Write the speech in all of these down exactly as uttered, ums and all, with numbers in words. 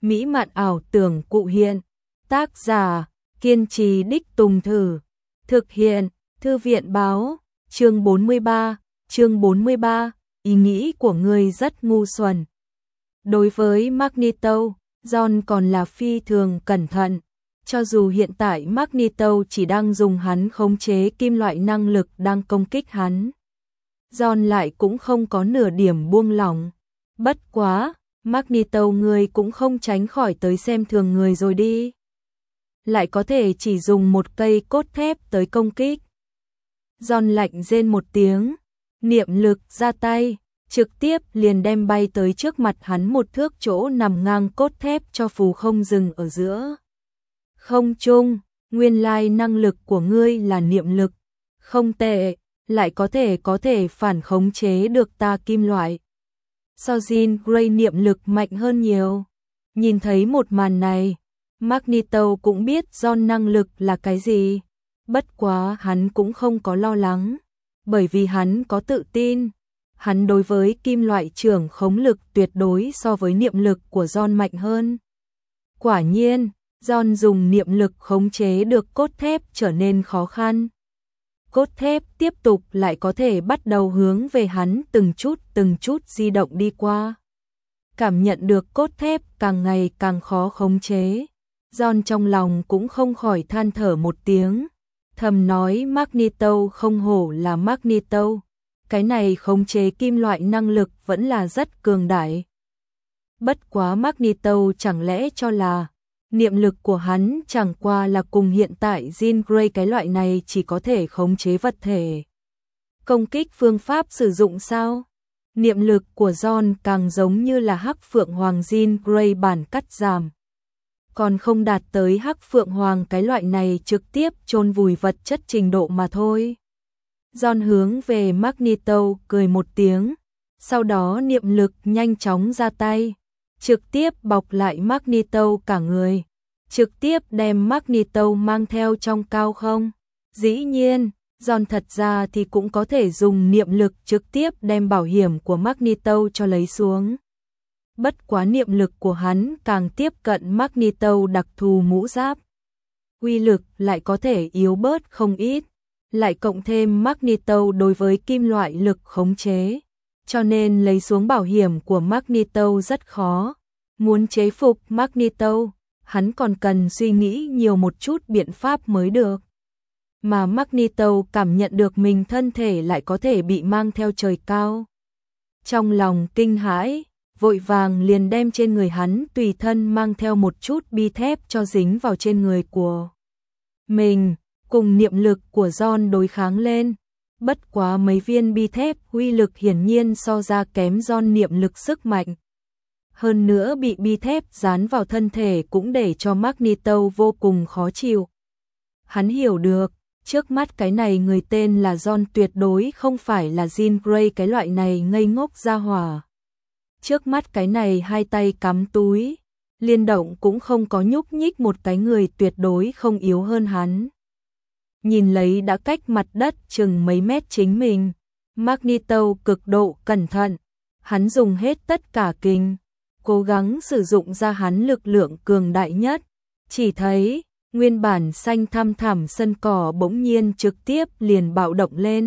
mỹ mạn ảo tưởng cụ hiện. Tác giả, kiên trì đích tùng thử. Thực hiện, Thư viện báo, chương bốn mươi ba, chương bốn mươi ba, ý nghĩ của ngươi rất ngu xuẩn. Đối với Magneto, John còn là phi thường cẩn thận. Cho dù hiện tại Magneto chỉ đang dùng hắn khống chế kim loại năng lực đang công kích hắn, John lại cũng không có nửa điểm buông lỏng. Bất quá, Magneto ngươi cũng không tránh khỏi tới xem thường người rồi đi. Lại có thể chỉ dùng một cây cốt thép tới công kích. John lạnh rên một tiếng, niệm lực ra tay, trực tiếp liền đem bay tới trước mặt hắn một thước chỗ nằm ngang cốt thép cho phù không dừng ở giữa. Không trung, nguyên lai năng lực của ngươi là niệm lực, không tệ, lại có thể có thể phản khống chế được ta kim loại. So Jean Grey niệm lực mạnh hơn nhiều. Nhìn thấy một màn này, Magneto cũng biết John năng lực là cái gì. Bất quá hắn cũng không có lo lắng, bởi vì hắn có tự tin. Hắn đối với kim loại trưởng khống lực tuyệt đối so với niệm lực của John mạnh hơn. Quả nhiên, John dùng niệm lực khống chế được cốt thép trở nên khó khăn. Cốt thép tiếp tục lại có thể bắt đầu hướng về hắn từng chút từng chút di động đi qua. Cảm nhận được cốt thép càng ngày càng khó khống chế, John trong lòng cũng không khỏi than thở một tiếng, thầm nói Magneto không hổ là Magneto, cái này khống chế kim loại năng lực vẫn là rất cường đại. Bất quá Magneto chẳng lẽ cho là niệm lực của hắn chẳng qua là cùng hiện tại Jean Grey cái loại này chỉ có thể khống chế vật thể. Công kích phương pháp sử dụng sao? Niệm lực của John càng giống như là Hắc Phượng Hoàng Jean Grey bản cắt giảm. Còn không đạt tới Hắc Phượng Hoàng cái loại này trực tiếp chôn vùi vật chất trình độ mà thôi. John hướng về Magneto cười một tiếng, sau đó niệm lực nhanh chóng ra tay, trực tiếp bọc lại Magneto cả người, trực tiếp đem Magneto mang theo trong cao không. Dĩ nhiên, John thật ra thì cũng có thể dùng niệm lực trực tiếp đem bảo hiểm của Magneto cho lấy xuống. Bất quá niệm lực của hắn càng tiếp cận Magneto đặc thù mũ giáp, uy lực lại có thể yếu bớt không ít, lại cộng thêm Magneto đối với kim loại lực khống chế, cho nên lấy xuống bảo hiểm của Magneto rất khó. Muốn chế phục Magneto, hắn còn cần suy nghĩ nhiều một chút biện pháp mới được. Mà Magneto cảm nhận được mình thân thể lại có thể bị mang theo trời cao. Trong lòng kinh hãi, vội vàng liền đem trên người hắn tùy thân mang theo một chút bi thép cho dính vào trên người của mình, cùng niệm lực của John đối kháng lên. Bất quá mấy viên bi thép uy lực hiển nhiên so ra kém John niệm lực sức mạnh. Hơn nữa bị bi thép dán vào thân thể cũng để cho Magneto vô cùng khó chịu. Hắn hiểu được, trước mắt cái này người tên là John tuyệt đối không phải là Jean Grey cái loại này ngây ngốc ra hỏa. Trước mắt cái này hai tay cắm túi, liên động cũng không có nhúc nhích một cái người tuyệt đối không yếu hơn hắn. Nhìn lấy đã cách mặt đất chừng mấy mét chính mình, Magneto cực độ cẩn thận, hắn dùng hết tất cả kinh, cố gắng sử dụng ra hắn lực lượng cường đại nhất. Chỉ thấy, nguyên bản xanh thăm thẳm sân cỏ bỗng nhiên trực tiếp liền bạo động lên.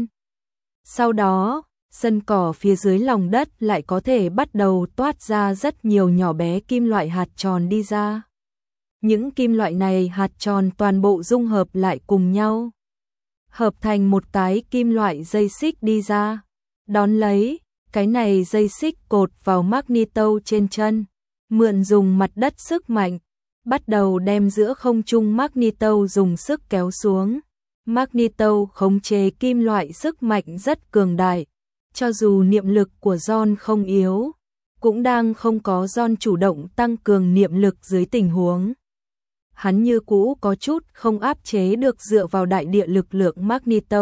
Sau đó, sân cỏ phía dưới lòng đất lại có thể bắt đầu toát ra rất nhiều nhỏ bé kim loại hạt tròn đi ra. Những kim loại này hạt tròn toàn bộ dung hợp lại cùng nhau, hợp thành một cái kim loại dây xích đi ra. Đón lấy, cái này dây xích cột vào Magneto trên chân, mượn dùng mặt đất sức mạnh, bắt đầu đem giữa không trung Magneto dùng sức kéo xuống. Magneto khống chế kim loại sức mạnh rất cường đại, cho dù niệm lực của John không yếu, cũng đang không có John chủ động tăng cường niệm lực dưới tình huống. Hắn như cũ có chút không áp chế được dựa vào đại địa lực lượng Magneto.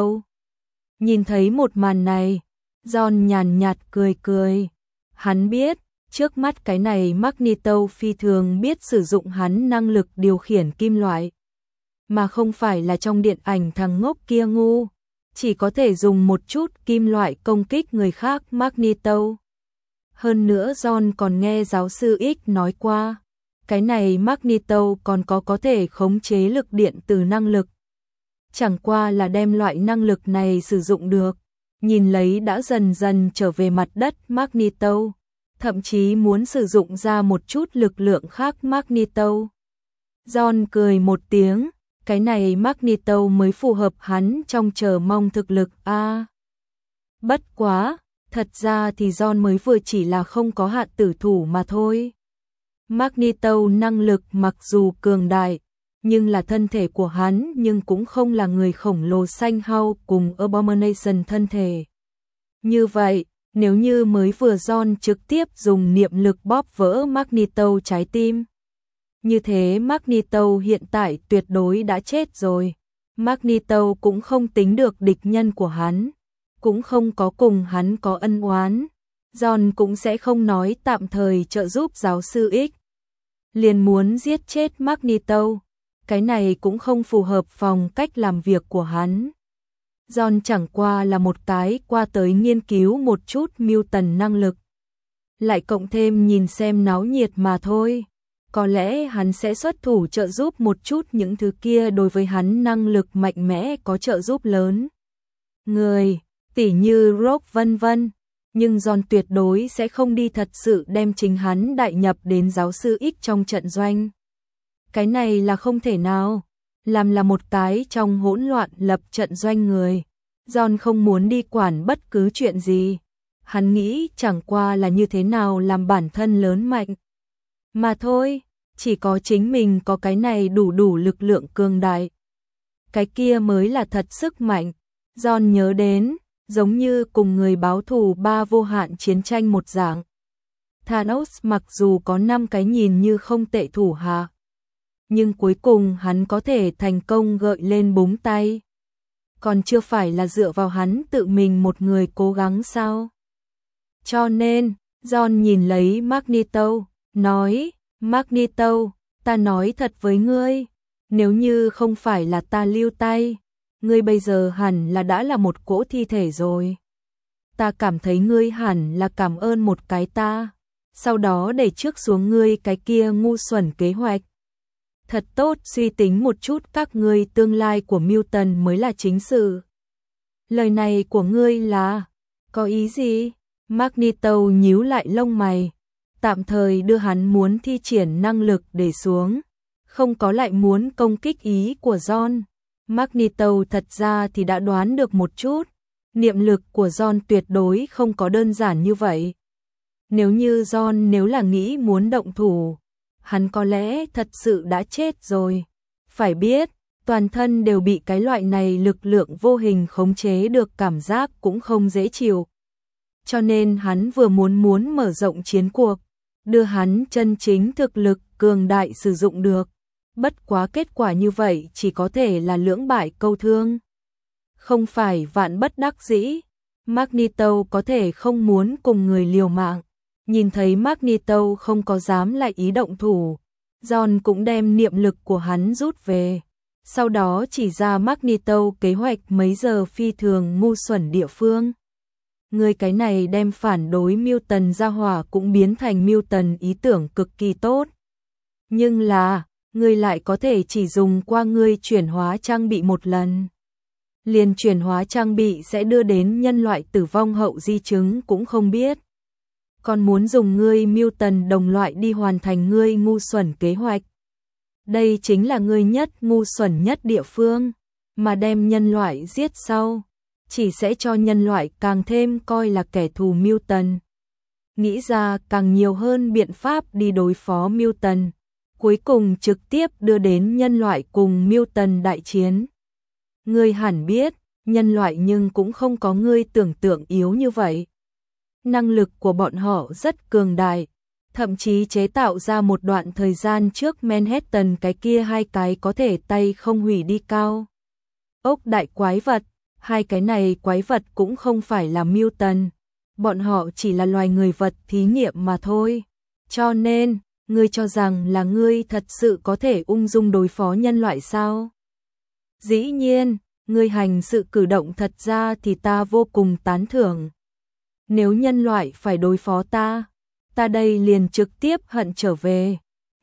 Nhìn thấy một màn này, John nhàn nhạt cười cười. Hắn biết, trước mắt cái này Magneto phi thường biết sử dụng hắn năng lực điều khiển kim loại, mà không phải là trong điện ảnh thằng ngốc kia ngu, chỉ có thể dùng một chút kim loại công kích người khác Magneto. Hơn nữa John còn nghe giáo sư X nói qua, cái này Magneto còn có có thể khống chế lực điện từ năng lực. Chẳng qua là đem loại năng lực này sử dụng được, nhìn lấy đã dần dần trở về mặt đất Magneto, thậm chí muốn sử dụng ra một chút lực lượng khác Magneto. John cười một tiếng, cái này Magneto mới phù hợp hắn trong chờ mong thực lực a. À, bất quá, thật ra thì John mới vừa chỉ là không có hạn tử thủ mà thôi. Magneto năng lực mặc dù cường đại, nhưng là thân thể của hắn nhưng cũng không là người khổng lồ xanh hao cùng Abomination thân thể. Như vậy, nếu như mới vừa John trực tiếp dùng niệm lực bóp vỡ Magneto trái tim, như thế Magneto hiện tại tuyệt đối đã chết rồi. Magneto cũng không tính được địch nhân của hắn, cũng không có cùng hắn có ân oán. John cũng sẽ không nói tạm thời trợ giúp giáo sư X, liền muốn giết chết Magneto. Cái này cũng không phù hợp phong cách làm việc của hắn. John chẳng qua là một cái qua tới nghiên cứu một chút mutant năng lực, lại cộng thêm nhìn xem náo nhiệt mà thôi. Có lẽ hắn sẽ xuất thủ trợ giúp một chút những thứ kia đối với hắn năng lực mạnh mẽ có trợ giúp lớn. Người, tỉ như Rock vân vân, nhưng John tuyệt đối sẽ không đi thật sự đem chính hắn đại nhập đến giáo sư X trong trận doanh. Cái này là không thể nào, làm là một cái trong hỗn loạn lập trận doanh người. John không muốn đi quản bất cứ chuyện gì, hắn nghĩ chẳng qua là như thế nào làm bản thân lớn mạnh. Mà thôi, chỉ có chính mình có cái này đủ đủ lực lượng cường đại. Cái kia mới là thật sức mạnh. John nhớ đến, giống như cùng người báo thù ba vô hạn chiến tranh một dạng. Thanos mặc dù có năm cái nhìn như không tệ thủ hạ, nhưng cuối cùng hắn có thể thành công gợi lên búng tay. Còn chưa phải là dựa vào hắn tự mình một người cố gắng sao? Cho nên, John nhìn lấy Magneto, nói, Magneto, ta nói thật với ngươi, nếu như không phải là ta lưu tay, ngươi bây giờ hẳn là đã là một cỗ thi thể rồi. Ta cảm thấy ngươi hẳn là cảm ơn một cái ta, sau đó đẩy trước xuống ngươi cái kia ngu xuẩn kế hoạch. Thật tốt suy tính một chút các ngươi tương lai của Mutant mới là chính sự. Lời này của ngươi là, có ý gì? Magneto nhíu lại lông mày, tạm thời đưa hắn muốn thi triển năng lực để xuống, không có lại muốn công kích ý của John. Magneto thật ra thì đã đoán được một chút, niệm lực của John tuyệt đối không có đơn giản như vậy. Nếu như John nếu là nghĩ muốn động thủ, hắn có lẽ thật sự đã chết rồi. Phải biết, toàn thân đều bị cái loại này lực lượng vô hình khống chế được cảm giác cũng không dễ chịu. Cho nên hắn vừa muốn muốn mở rộng chiến cuộc, đưa hắn chân chính thực lực cường đại sử dụng được. Bất quá kết quả như vậy chỉ có thể là lưỡng bại câu thương. Không phải vạn bất đắc dĩ, Magneto có thể không muốn cùng người liều mạng. Nhìn thấy Magneto không có dám lại ý động thủ, John cũng đem niệm lực của hắn rút về. Sau đó chỉ ra Magneto kế hoạch mấy giờ phi thường ngu xuẩn địa phương. Người cái này đem phản đối Mutant gia hỏa cũng biến thành Mutant ý tưởng cực kỳ tốt. Nhưng là, người lại có thể chỉ dùng qua người chuyển hóa trang bị một lần. Liền chuyển hóa trang bị sẽ đưa đến nhân loại tử vong hậu di chứng cũng không biết. Còn muốn dùng ngươi Mutant đồng loại đi hoàn thành ngươi ngu xuẩn kế hoạch. Đây chính là ngươi nhất ngu xuẩn nhất địa phương, mà đem nhân loại giết sau, chỉ sẽ cho nhân loại càng thêm coi là kẻ thù Mutant. Nghĩ ra càng nhiều hơn biện pháp đi đối phó Mutant, cuối cùng trực tiếp đưa đến nhân loại cùng Mutant đại chiến. Ngươi hẳn biết, nhân loại nhưng cũng không có ngươi tưởng tượng yếu như vậy. Năng lực của bọn họ rất cường đại, thậm chí chế tạo ra một đoạn thời gian trước Manhattan cái kia hai cái có thể tay không hủy đi cao ốc đại quái vật, hai cái này quái vật cũng không phải là Mutant, bọn họ chỉ là loài người vật thí nghiệm mà thôi. Cho nên, ngươi cho rằng là ngươi thật sự có thể ung dung đối phó nhân loại sao? Dĩ nhiên, ngươi hành sự cử động thật ra thì ta vô cùng tán thưởng. Nếu nhân loại phải đối phó ta, ta đây liền trực tiếp hận trở về.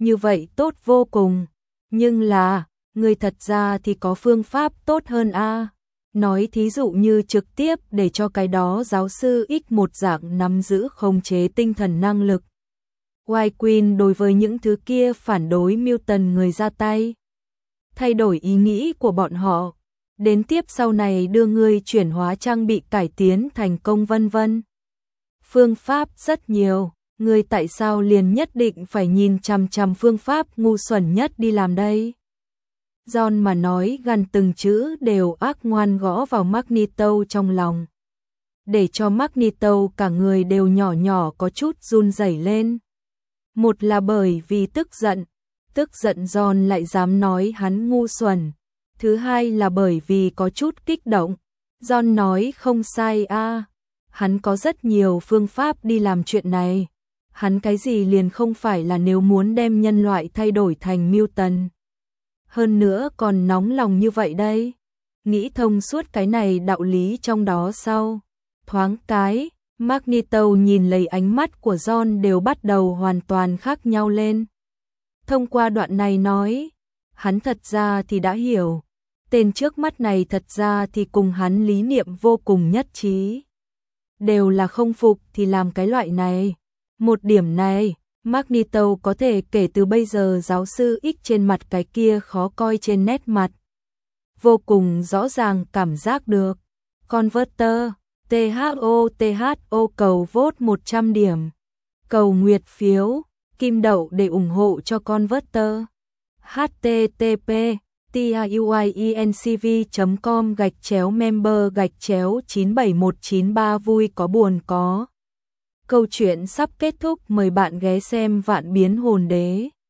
như vậy tốt vô cùng. Nhưng là, người thật ra thì có phương pháp tốt hơn a. Nói thí dụ như trực tiếp để cho cái đó giáo sư X một dạng nắm giữ khống chế tinh thần năng lực. White Queen đối với những thứ kia phản đối Milton người ra tay. Thay đổi ý nghĩ của bọn họ. Đến tiếp sau này đưa ngươi chuyển hóa trang bị cải tiến thành công vân vân. Phương pháp rất nhiều, ngươi tại sao liền nhất định phải nhìn chằm chằm phương pháp ngu xuẩn nhất đi làm đây? John mà nói gần từng chữ đều ác ngoan gõ vào Magneto trong lòng. Để cho Magneto cả người đều nhỏ nhỏ có chút run rẩy lên. Một là bởi vì tức giận, tức giận John lại dám nói hắn ngu xuẩn. Thứ hai là bởi vì có chút kích động. John nói không sai a, à. Hắn có rất nhiều phương pháp đi làm chuyện này. Hắn cái gì liền không phải là nếu muốn đem nhân loại thay đổi thành Mutant. Hơn nữa còn nóng lòng như vậy đây. Nghĩ thông suốt cái này đạo lý trong đó sau. Thoáng cái, Magneto nhìn lấy ánh mắt của John đều bắt đầu hoàn toàn khác nhau lên. Thông qua đoạn này nói, hắn thật ra thì đã hiểu. Tên trước mắt này thật ra thì cùng hắn lý niệm vô cùng nhất trí. Đều là không phục thì làm cái loại này. Một điểm này, Magneto có thể kể từ bây giờ giáo sư X trên mặt cái kia khó coi trên nét mặt. Vô cùng rõ ràng cảm giác được. Converter, tê hát o tê hát o cầu vote một trăm điểm. Cầu nguyệt phiếu, kim đậu để ủng hộ cho Converter. http tiuiencv chấm com gạch chéo member gạch chéo chín bảy một chín ba vui có buồn có. Câu chuyện sắp kết thúc, mời bạn ghé xem Vạn Biến Hồn Đế.